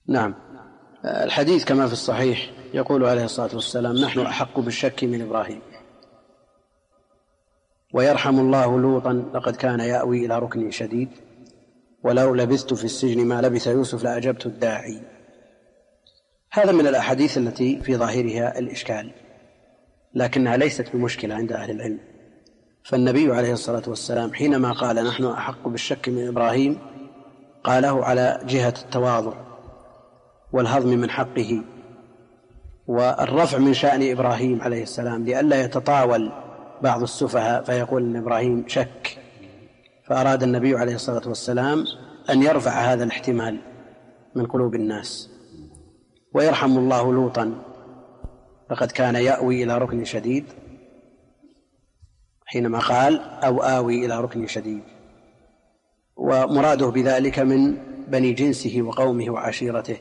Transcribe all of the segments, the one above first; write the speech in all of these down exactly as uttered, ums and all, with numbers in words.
نعم. الحديث كما في الصحيح يقول عليه الصلاة والسلام: نحن أحق بالشك من إبراهيم. ويرحم الله لوطا لقد كان يأوي إلى ركن شديد، ولو لبثت في السجن ما لبث يوسف لأجبت الداعي. هذا من الأحاديث التي في ظاهرها الإشكال، لكنها ليست بمشكلة عند أهل العلم. فالنبي عليه الصلاة والسلام حينما قال نحن أحق بالشك من إبراهيم قاله على جهة التواضع والهضم من حقه والرفع من شأن إبراهيم عليه السلام، لئلا يتطاول بعض السفهاء فيقول إن إبراهيم شك، فأراد النبي عليه الصلاة والسلام أن يرفع هذا الاحتمال من قلوب الناس. ويرحم الله لوطا لقد كان يأوي إلى ركن شديد، حينما قال أو آوي إلى ركن شديد، ومراده بذلك من بني جنسه وقومه وعشيرته،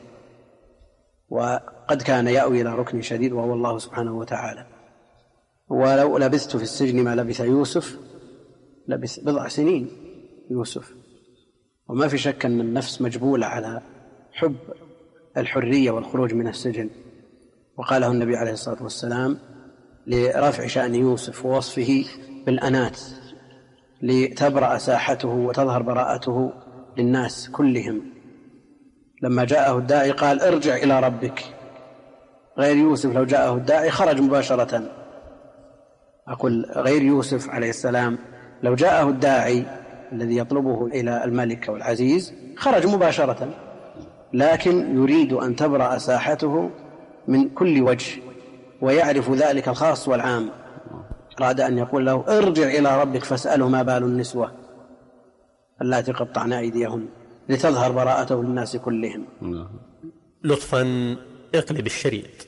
وقد كان يأوي إلى ركن شديد وهو الله سبحانه وتعالى. ولو لبثت في السجن ما لبث يوسف، لبث بضع سنين يوسف. وما في شك أن النفس مجبولة على حب الحرية والخروج من السجن، وقاله النبي عليه الصلاة والسلام لرفع شأن يوسف ووصفه بالأنات لتبرأ ساحته وتظهر براءته للناس كلهم. لما جاءه الداعي قال ارجع إلى ربك، غير يوسف لو جاءه الداعي خرج مباشرة. أقول غير يوسف عليه السلام لو جاءه الداعي الذي يطلبه إلى الملك والعزيز خرج مباشرة، لكن يريد أن تبرأ ساحته من كل وجه ويعرف ذلك الخاص والعام. أراد أن يقول له ارجع إلى ربك فاسأله ما بال النسوة اللاتي قطعن أيديهن، لتظهر براءته للناس كلهم. لطفا اقلب الشريط.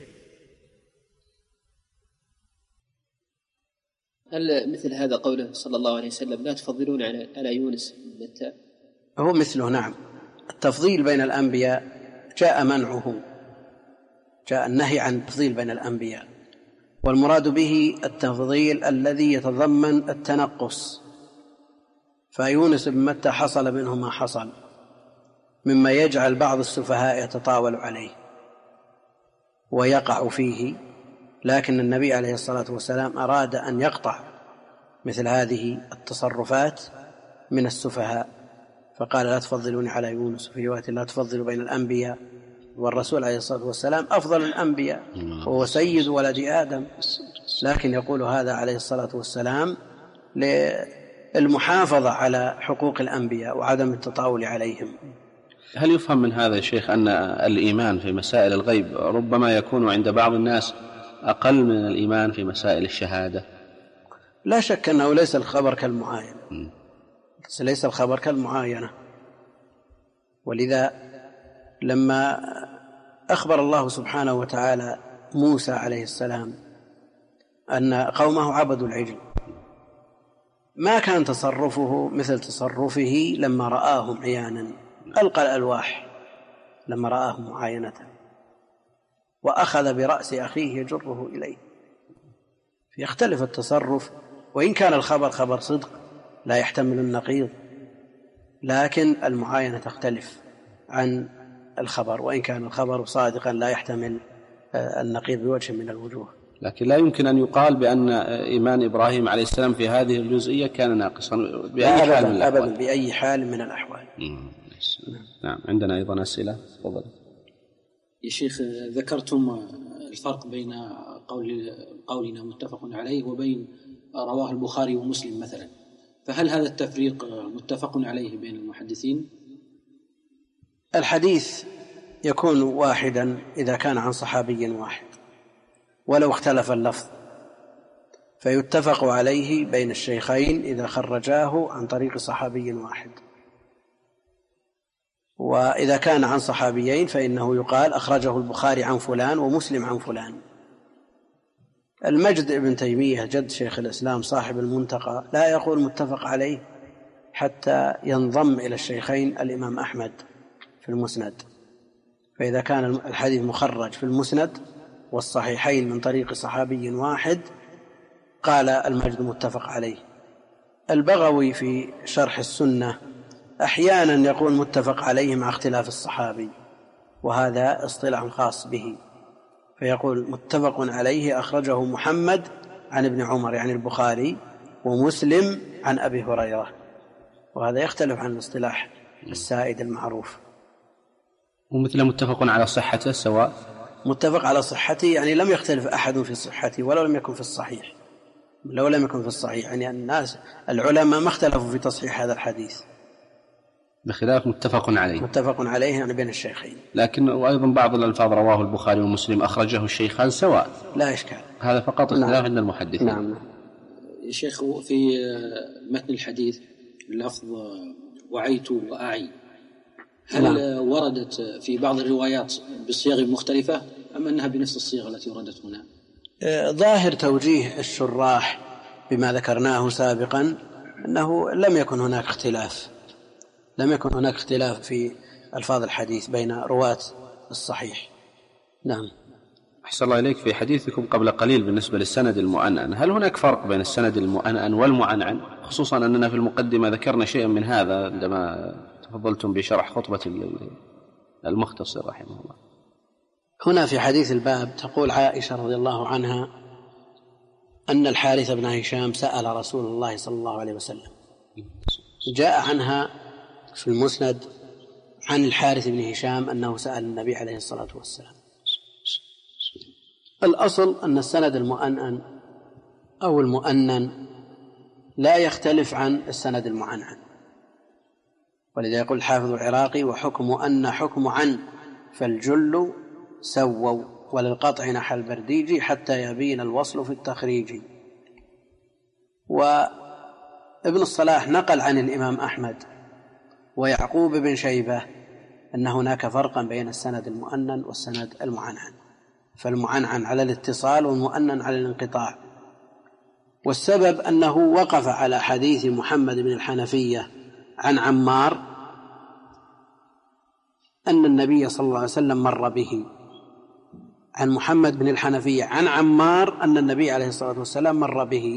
هل مثل هذا قوله صلى الله عليه وسلم لا تفضلون على يونس بن متى؟ هو مثله، نعم. التفضيل بين الأنبياء جاء منعه، جاء النهي عن التفضيل بين الأنبياء، والمراد به التفضيل الذي يتضمن التنقص. فيونس بن متى حصل منه ما حصل مما يجعل بعض السفهاء يتطاول عليه ويقع فيه، لكن النبي عليه الصلاة والسلام أراد أن يقطع مثل هذه التصرفات من السفهاء، فقال لا تفضلون على يونس، في رواية لا تفضلوا بين الأنبياء. والرسول عليه الصلاة والسلام أفضل الأنبياء وهو سيد ولد آدم، لكن يقول هذا عليه الصلاة والسلام للمحافظة على حقوق الأنبياء وعدم التطاول عليهم. هل يفهم من هذا يا شيخ أن الإيمان في مسائل الغيب ربما يكون عند بعض الناس أقل من الإيمان في مسائل الشهادة؟ لا شك أنه ليس الخبر كالمعاينة، ليس الخبر كالمعاينة. ولذا لما أخبر الله سبحانه وتعالى موسى عليه السلام أن قومه عبدوا العجل، ما كان تصرفه مثل تصرفه لما رآهم عيانا، ألقى الألواح لما رآهم معاينة وأخذ برأس أخيه يجره إليه. يختلف التصرف، وإن كان الخبر خبر صدق لا يحتمل النقيض، لكن المعاينة تختلف عن الخبر، وإن كان الخبر صادقا لا يحتمل النقيض بوجه من الوجوه. لكن لا يمكن أن يقال بأن إيمان إبراهيم عليه السلام في هذه الجزئية كان ناقصا بأي حال من الأحوال. أبدا بأي حال من الأحوال. نعم. عندنا أيضا أسئلة، تفضل يا شيخ. ذكرتم الفرق بين قول قولنا متفق عليه وبين رواه البخاري ومسلم مثلا، فهل هذا التفريق متفق عليه بين المحدثين؟ الحديث يكون واحدا إذا كان عن صحابي واحد ولو اختلف اللفظ، فيتفق عليه بين الشيخين إذا خرجاه عن طريق صحابي واحد. وإذا كان عن صحابيين فإنه يقال أخرجه البخاري عن فلان ومسلم عن فلان. المجد ابن تيمية جد شيخ الإسلام صاحب المنتقى لا يقول متفق عليه حتى ينضم إلى الشيخين الإمام أحمد في المسند، فإذا كان الحديث مخرج في المسند والصحيحين من طريق صحابي واحد قال المجد متفق عليه. البغوي في شرح السنة أحيانا يقول متفق عليه مع اختلاف الصحابي، وهذا اصطلاح خاص به، فيقول متفق عليه أخرجه محمد عن ابن عمر يعني البخاري، ومسلم عن أبي هريرة، وهذا يختلف عن الاصطلاح السائد المعروف. ومثل متفق على صحته سواء، متفق على صحته يعني لم يختلف أحد في صحته ولو لم يكن في الصحيح، لو لم يكن في الصحيح يعني الناس العلماء ما اختلفوا في تصحيح هذا الحديث، بخلاف متفق عليه. متفق عليه يعني بين الشيخين. لكن وأيضا بعض الألفاظ رواه البخاري ومسلم أخرجه الشيخان سواء، لا إشكال، هذا فقط اختلاف عند المحدثين. نعم. يا شيخ في متن الحديث لفظ وعيت وأعي، هل نعم. وردت في بعض الروايات بصيغ مختلفة أم أنها بنفس الصيغة التي وردت هنا؟ ظاهر توجيه الشراح بما ذكرناه سابقا أنه لم يكن هناك اختلاف، لم يكن هناك اختلاف في ألفاظ الحديث بين رواة الصحيح. نعم. أحسن الله إليك، في حديثكم قبل قليل بالنسبة للسند المؤنن، هل هناك فرق بين السند المؤنن والمعنعن؟ خصوصا أننا في المقدمة ذكرنا شيئا من هذا عندما تفضلتم بشرح خطبة المختصر رحمه الله. هنا في حديث الباب تقول عائشة رضي الله عنها أن الحارث بن هشام سأل رسول الله صلى الله عليه وسلم، جاء عنها في المسند عن الحارث بن هشام أنه سأل النبي عليه الصلاة والسلام. الأصل أن السند المؤنن أو المؤنن لا يختلف عن السند المعنعن، ولذا يقول الحافظ العراقي وحكم أن حكم عن فالجل سووا وللقطع نحى البرديج حتى يبين الوصل في التخريج. وابن الصلاح نقل عن الإمام أحمد ويعقوب بن شيبة أن هناك فرقا بين السند المؤنن والسند المعنعن، فالمعنعن على الاتصال والمؤنن على الانقطاع، والسبب أنه وقف على حديث محمد بن الحنفية عن عمار أن النبي صلى الله عليه وسلم مر به، عن محمد بن الحنفية عن عمار أن النبي عليه الصلاة والسلام مر به.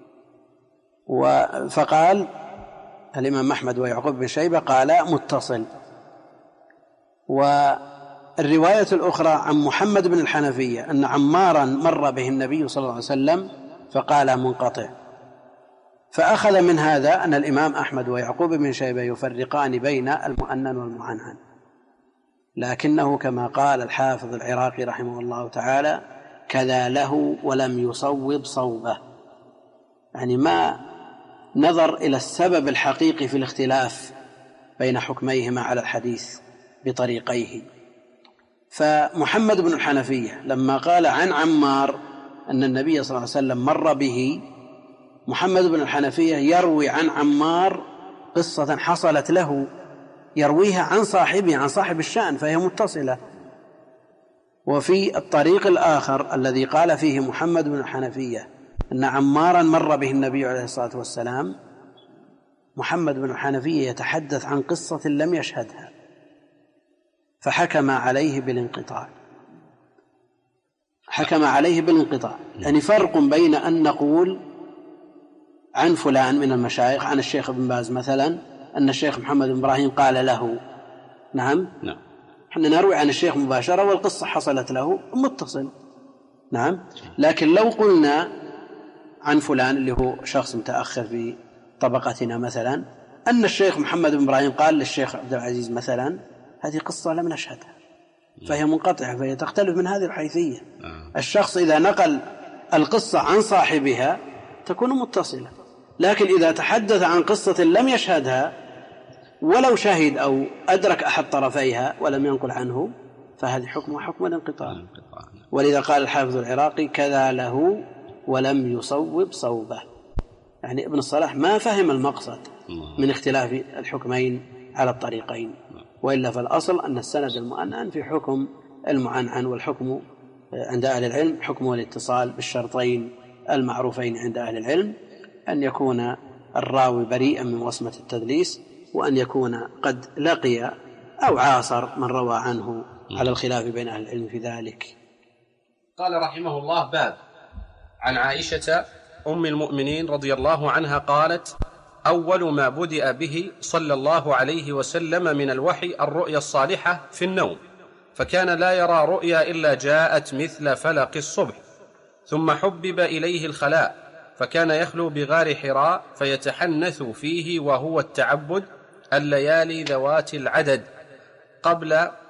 فقال الإمام أحمد ويعقوب بن شيبة قال متصل. والرواية الأخرى عن محمد بن الحنفية أن عمارا مر به النبي صلى الله عليه وسلم فقال منقطع. فأخذ من هذا أن الإمام أحمد ويعقوب بن شيبة يفرقان بين المؤنن والمعنعن، لكنه كما قال الحافظ العراقي رحمه الله تعالى كذا له ولم يصوب صوبه، يعني ما نظر إلى السبب الحقيقي في الاختلاف بين حكميهما على الحديث بطريقيه. فمحمد بن الحنفية لما قال عن عمار أن النبي صلى الله عليه وسلم مر به، محمد بن الحنفية يروي عن عمار قصة حصلت له، يرويها عن صاحبه عن صاحب الشأن، فهي متصلة. وفي الطريق الآخر الذي قال فيه محمد بن الحنفية أن عمارا مر به النبي عليه الصلاة والسلام، محمد بن الحنفية يتحدث عن قصة لم يشهدها فحكم عليه بالانقطاع، حكم عليه بالانقطاع. يعني فرق بين أن نقول عن فلان من المشايخ، عن الشيخ ابن باز مثلا أن الشيخ محمد بن إبراهيم قال له، نعم نعم احنا نروي عن الشيخ مباشرة والقصة حصلت له متصل، نعم. لكن لو قلنا عن فلان اللي هو شخص متأخر في طبقتنا مثلا أن الشيخ محمد بن إبراهيم قال للشيخ عبد العزيز مثلا، هذه قصة لم نشهدها فهي منقطعة، فهي تختلف من هذه الحيثية. الشخص إذا نقل القصة عن صاحبها تكون متصلة، لكن إذا تحدث عن قصة لم يشهدها ولو شهد أو أدرك أحد طرفيها ولم ينقل عنه فهذه حكم حكم الانقطاع. ولذا قال الحافظ العراقي كذا له ولم يصوب صوبه، يعني ابن الصلاح ما فهم المقصد من اختلاف الحكمين على الطريقين، وإلا فالأصل أن السند المؤنن في حكم المعنعن، والحكم عند أهل العلم حكم الاتصال بالشرطين المعروفين عند أهل العلم، أن يكون الراوي بريئا من وصمة التدليس، وأن يكون قد لقي أو عاصر من روى عنه على الخلاف بين أهل العلم في ذلك. قال رحمه الله: باب عن عائشة أم المؤمنين رضي الله عنها قالت: أول ما بدأ به صلى الله عليه وسلم من الوحي الرؤيا الصالحة في النوم، فكان لا يرى رؤيا إلا جاءت مثل فلق الصبح. ثم حبب إليه الخلاء، فكان يخلو بغار حراء فيتحنث فيه وهو التعبد الليالي ذوات العدد قبل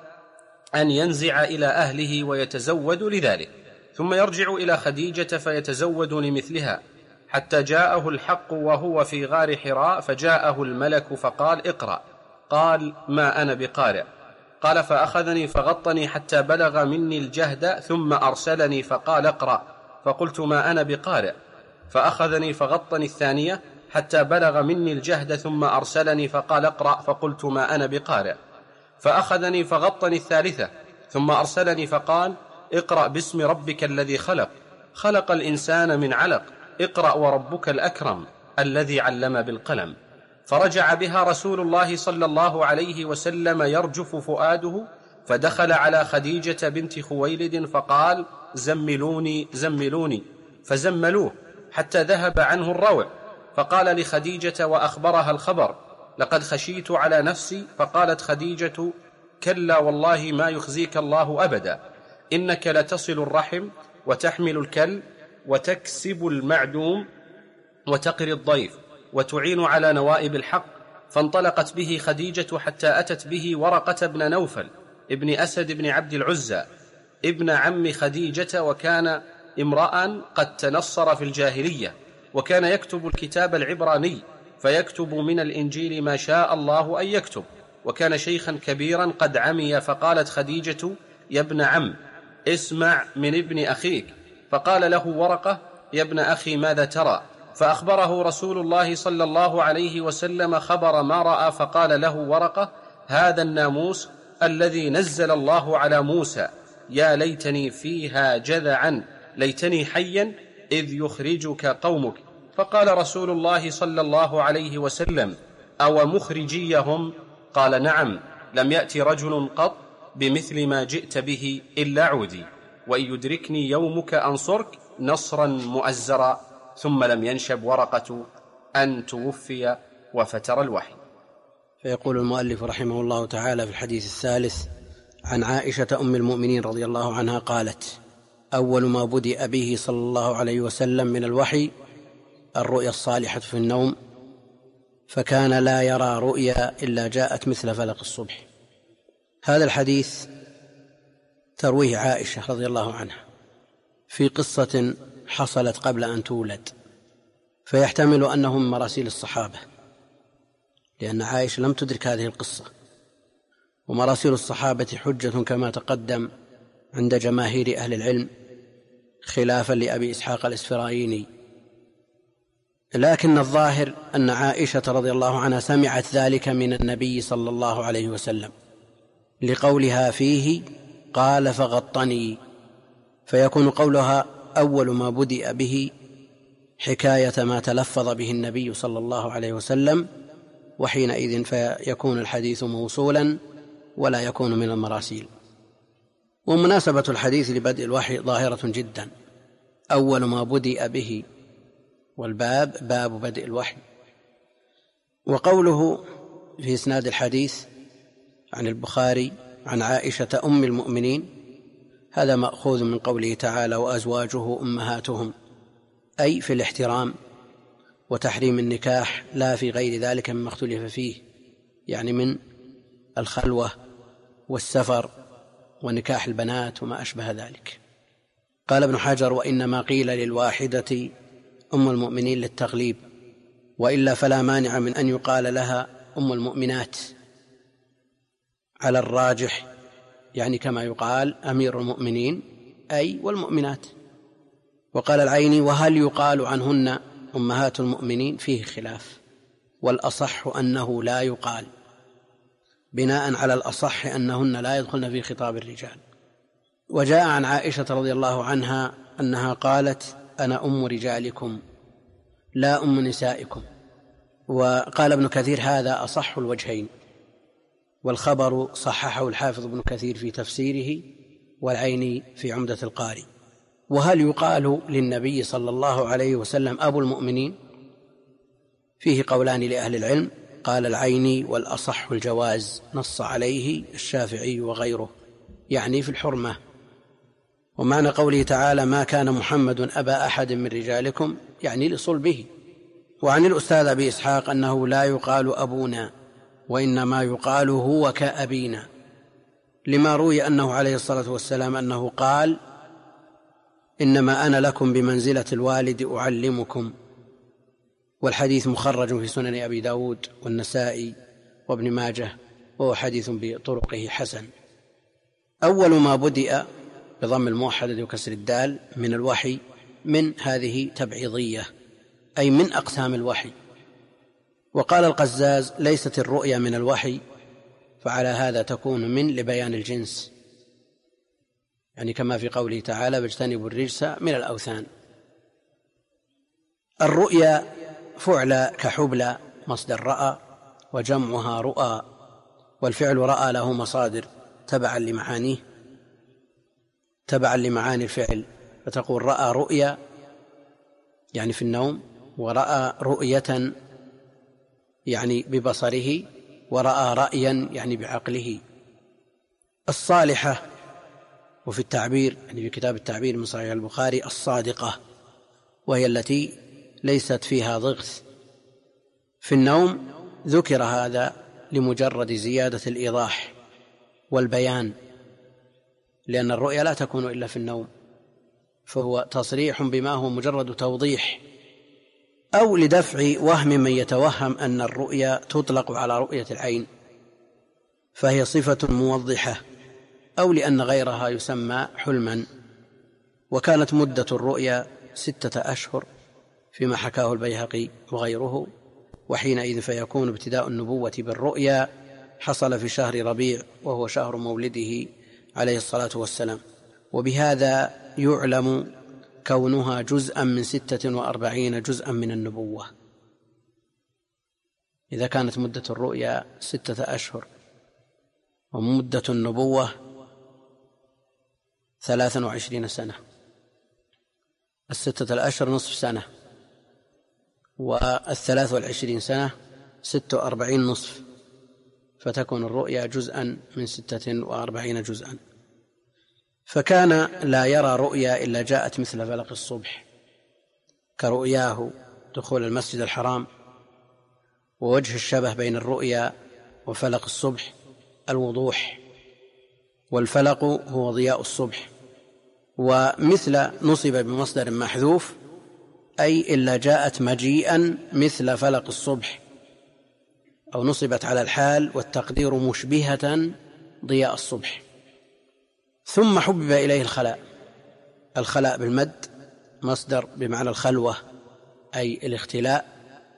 أن ينزع إلى أهله ويتزود لذلك، ثم يرجع إلى خديجة فيتزود لمثلها، حتى جاءه الحق وهو في غار حراء، فجاءه الملك فقال: اقرأ. قال: ما أنا بقارئ. قال: فأخذني فغطني حتى بلغ مني الجهد، ثم أرسلني فقال: اقرأ. فقلت: ما أنا بقارئ. فأخذني فغطني الثانية حتى بلغ مني الجهد، ثم أرسلني فقال: اقرأ. فقلت: ما أنا بقارئ. فأخذني فغطني الثالثة ثم أرسلني فقال: اقرأ باسم ربك الذي خلق خلق الإنسان من علق اقرأ وربك الأكرم الذي علم بالقلم. فرجع بها رسول الله صلى الله عليه وسلم يرجف فؤاده، فدخل على خديجة بنت خويلد فقال: زملوني زملوني، فزملوه حتى ذهب عنه الروع. فقال لخديجة وأخبرها الخبر: لقد خشيت على نفسي. فقالت خديجة: كلا والله ما يخزيك الله أبدا، إنك لتصل الرحم وتحمل الكل وتكسب المعدوم وتقري الضيف وتعين على نوائب الحق. فانطلقت به خديجة حتى أتت به ورقة بن نوفل ابن أسد بن عبد العزى ابن عم خديجة، وكان امرأ قد تنصر في الجاهلية، وكان يكتب الكتاب العبراني، فيكتب من الإنجيل ما شاء الله أن يكتب، وكان شيخا كبيرا قد عمي. فقالت خديجة: يا ابن عم، اسمع من ابن أخيك. فقال له ورقة: يا ابن أخي، ماذا ترى؟ فأخبره رسول الله صلى الله عليه وسلم خبر ما رأى. فقال له ورقة: هذا الناموس الذي نزل الله على موسى، يا ليتني فيها جذعا، ليتني حيا إذ يخرجك قومك. فقال رسول الله صلى الله عليه وسلم: أو مخرجيهم؟ قال: نعم، لم يأتي رجل قط بمثل ما جئت به إلا عودي، وإن يدركني يومك أنصرك نصرا مؤزرا. ثم لم ينشب ورقة أن توفي وفتر الوحي. فيقول المؤلف رحمه الله تعالى في الحديث الثالث عن عائشة أم المؤمنين رضي الله عنها قالت: أول ما بدأ به صلى الله عليه وسلم من الوحي الرؤيا الصالحة في النوم، فكان لا يرى رؤيا إلا جاءت مثل فلق الصبح. هذا الحديث ترويه عائشة رضي الله عنها في قصة حصلت قبل أن تولد، فيحتمل أنه من مراسيل الصحابة، لأن عائشة لم تدرك هذه القصة، ومراسيل الصحابة حجة كما تقدم عند جماهير أهل العلم، خلافا لأبي إسحاق الإسفرايني. لكن الظاهر أن عائشة رضي الله عنها سمعت ذلك من النبي صلى الله عليه وسلم، لقولها فيه: قال فغطني، فيكون قولها أول ما بدأ به حكاية ما تلفظ به النبي صلى الله عليه وسلم، وحينئذ فيكون الحديث موصولا ولا يكون من المراسيل. ومناسبة الحديث لبدء الوحي ظاهرة جدا، أول ما بدأ به، والباب باب بدء الوحي. وقوله في إسناد الحديث عن البخاري عن عائشة أم المؤمنين، هذا مأخوذ من قوله تعالى: وأزواجه أمهاتهم، أي في الاحترام وتحريم النكاح، لا في غير ذلك مما اختلف فيه، يعني من الخلوة والسفر ونكاح البنات وما أشبه ذلك. قال ابن حجر: وإنما قيل للواحدة أم المؤمنين للتغليب، وإلا فلا مانع من أن يقال لها أم المؤمنات على الراجح، يعني كما يقال أمير المؤمنين أي والمؤمنات. وقال العيني: وهل يقال عنهن أمهات المؤمنين؟ فيه خلاف، والأصح أنه لا يقال، بناء على الأصح أنهن لا يدخلن في خطاب الرجال. وجاء عن عائشة رضي الله عنها أنها قالت: أنا أم رجالكم لا أم نسائكم. وقال ابن كثير: هذا أصح الوجهين، والخبر صححه الحافظ ابن كثير في تفسيره، والعيني في عمدة القاري. وهل يقال للنبي صلى الله عليه وسلم أبو المؤمنين؟ فيه قولان لأهل العلم. قال العيني: والأصح الجواز، نص عليه الشافعي وغيره. يعني في الحرمة. ومعنى قوله تعالى ما كان محمد أبا أحد من رجالكم يعني لصلبه. وعن الأستاذ أبي إسحاق أنه لا يقال أبونا وإنما يقال هو كأبينا، لما روي أنه عليه الصلاة والسلام أنه قال إنما أنا لكم بمنزلة الوالد أعلمكم. والحديث مخرج في سنن أبي داود والنسائي وابن ماجه، وهو حديث بطرقه حسن. أول ما بدأ بضم الموحدة وكسر الدال من الوحي من هذه تبعيضية، أي من أقسام الوحي. وقال القزاز ليست الرؤيا من الوحي، فعلى هذا تكون من لبيان الجنس، يعني كما في قوله تعالى واجتنبوا الرجس من الأوثان. الرؤيا فعل كحبلى مصدر رأى، وجمعها رؤى، والفعل رأى له مصادر تبعا لمعانيه تبعا لمعاني الفعل، فتقول رأى رؤيا يعني في النوم، ورأى رؤية يعني ببصره، ورأى رأيا يعني بعقله. الصالحة وفي التعبير يعني في كتاب التعبير من صحيح البخاري الصادقة، وهي التي ليست فيها ضغث. في النوم ذكر هذا لمجرد زيادة الإيضاح والبيان، لأن الرؤيا لا تكون إلا في النوم، فهو تصريح بما هو مجرد توضيح، أو لدفع وهم من يتوهم أن الرؤيا تطلق على رؤية العين فهي صفة موضحة، أو لأن غيرها يسمى حلما. وكانت مدة الرؤيا ستة أشهر فيما حكاه البيهقي وغيره، وحينئذ فيكون ابتداء النبوة بالرؤيا حصل في شهر ربيع وهو شهر مولده عليه الصلاة والسلام. وبهذا يعلم كونها جزءا من ستة وأربعين جزءا من النبوة، إذا كانت مدة الرؤيا ستة أشهر ومدة النبوة ثلاثا وعشرين سنة، الستة الأشهر نصف سنة، والثلاث والعشرين سنة ست وأربعين نصف، فتكون الرؤيا جزءا من ستة وأربعين جزءا. فكان لا يرى رؤيا إلا جاءت مثل فلق الصبح، كرؤياه دخول المسجد الحرام. ووجه الشبه بين الرؤيا وفلق الصبح الوضوح، والفلق هو ضياء الصبح. ومثل نصب بمصدر محذوف، أي إلا جاءت مجيئا مثل فلق الصبح، أو نصبت على الحال والتقدير مشبهة ضياء الصبح. ثم حبب إليه الخلاء، الخلاء بالمد مصدر بمعنى الخلوة أي الاختلاء،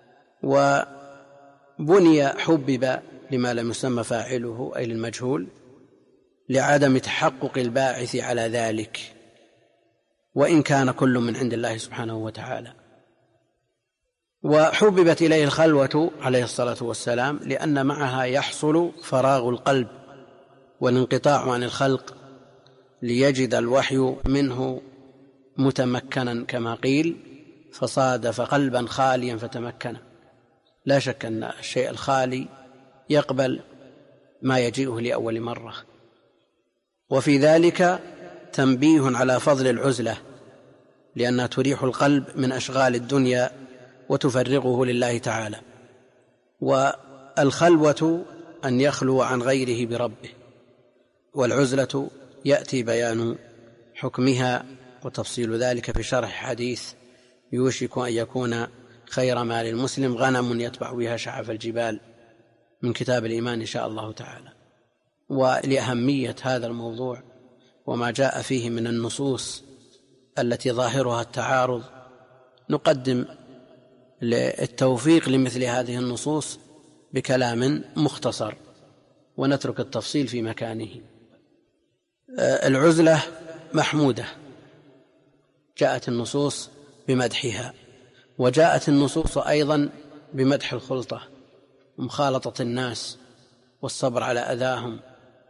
وبني حبب لما لم يسمى فاعله أي للمجهول لعدم تحقق الباعث على ذلك، وإن كان كل من عند الله سبحانه وتعالى. وحببت إليه الخلوة عليه الصلاة والسلام لأن معها يحصل فراغ القلب والانقطاع عن الخلق، ليجد الوحي منه متمكنا كما قيل، فصادف قلبا خاليا فتمكن. لا شك أن الشيء الخالي يقبل ما يجيئه لأول مرة. وفي ذلك تنبيه على فضل العزلة، لأنها تريح القلب من أشغال الدنيا وتفرغه لله تعالى. والخلوة أن يخلو عن غيره بربه، والعزلة يأتي بيان حكمها وتفصيل ذلك في شرح حديث يوشك أن يكون خير ما للمسلم غنم يتبع بها شعف الجبال من كتاب الإيمان إن شاء الله تعالى. ولأهمية هذا الموضوع وما جاء فيه من النصوص التي ظاهرها التعارض، نقدم للتوفيق لمثل هذه النصوص بكلام مختصر، ونترك التفصيل في مكانه. العزلة محمودة، جاءت النصوص بمدحها، وجاءت النصوص أيضا بمدح الخلطة ومخالطة الناس والصبر على أذاهم،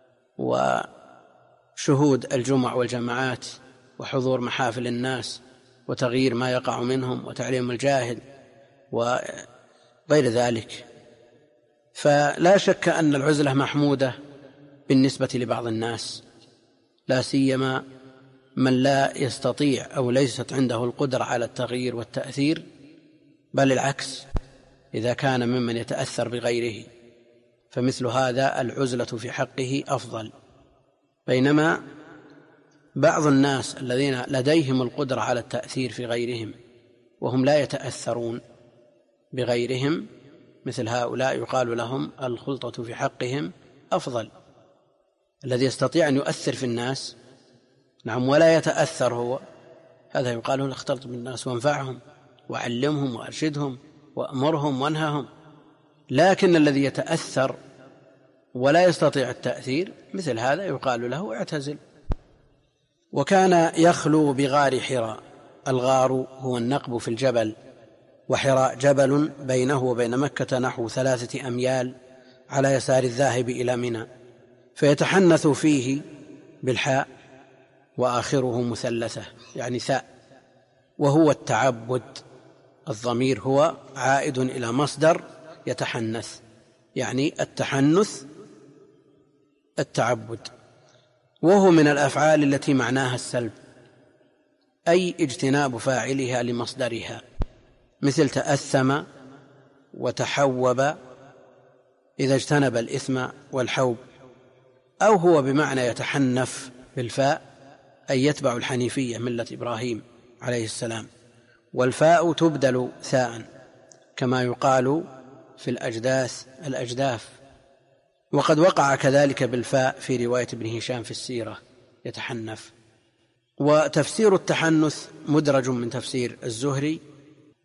وشهود الجمع والجماعات وحضور محافل الناس وتغيير ما يقع منهم وتعليم الجاهل وغير ذلك. فلا شك أن العزلة محمودة بالنسبة لبعض الناس، لا سيما من لا يستطيع أو ليست عنده القدرة على التغيير والتأثير، بل العكس إذا كان ممن يتأثر بغيره، فمثل هذا العزلة في حقه أفضل. بينما بعض الناس الذين لديهم القدرة على التأثير في غيرهم وهم لا يتأثرون بغيرهم، مثل هؤلاء يقال لهم الخلطة في حقهم أفضل. الذي يستطيع أن يؤثر في الناس نعم ولا يتأثر هو، هذا يقال له اختلط بالناس وانفعهم وعلمهم وأرشدهم وأمرهم وانههم. لكن الذي يتأثر ولا يستطيع التأثير مثل هذا يقال له اعتزل. وكان يخلو بغار حراء. الغار هو النقب في الجبل، وحراء جبل بينه وبين مكة نحو ثلاثة أميال على يسار الذاهب إلى منى، فيتحنث فيه بالحاء وآخره مثلثة يعني ثاء، وهو التعبد. الضمير هو عائد إلى مصدر يتحنث، يعني التحنث التعبد، وهو من الأفعال التي معناها السلب، أي اجتناب فاعلها لمصدرها، مثل تأثم وتحوب إذا اجتنب الإثم والحوب. أو هو بمعنى يتحنف بالفاء، أي يتبع الحنيفية ملة إبراهيم عليه السلام، والفاء تبدل ثاء كما يقال في الأجداث الأجداف. وقد وقع كذلك بالفاء في رواية ابن هشام في السيرة يتحنف. وتفسير التحنث مدرج من تفسير الزهري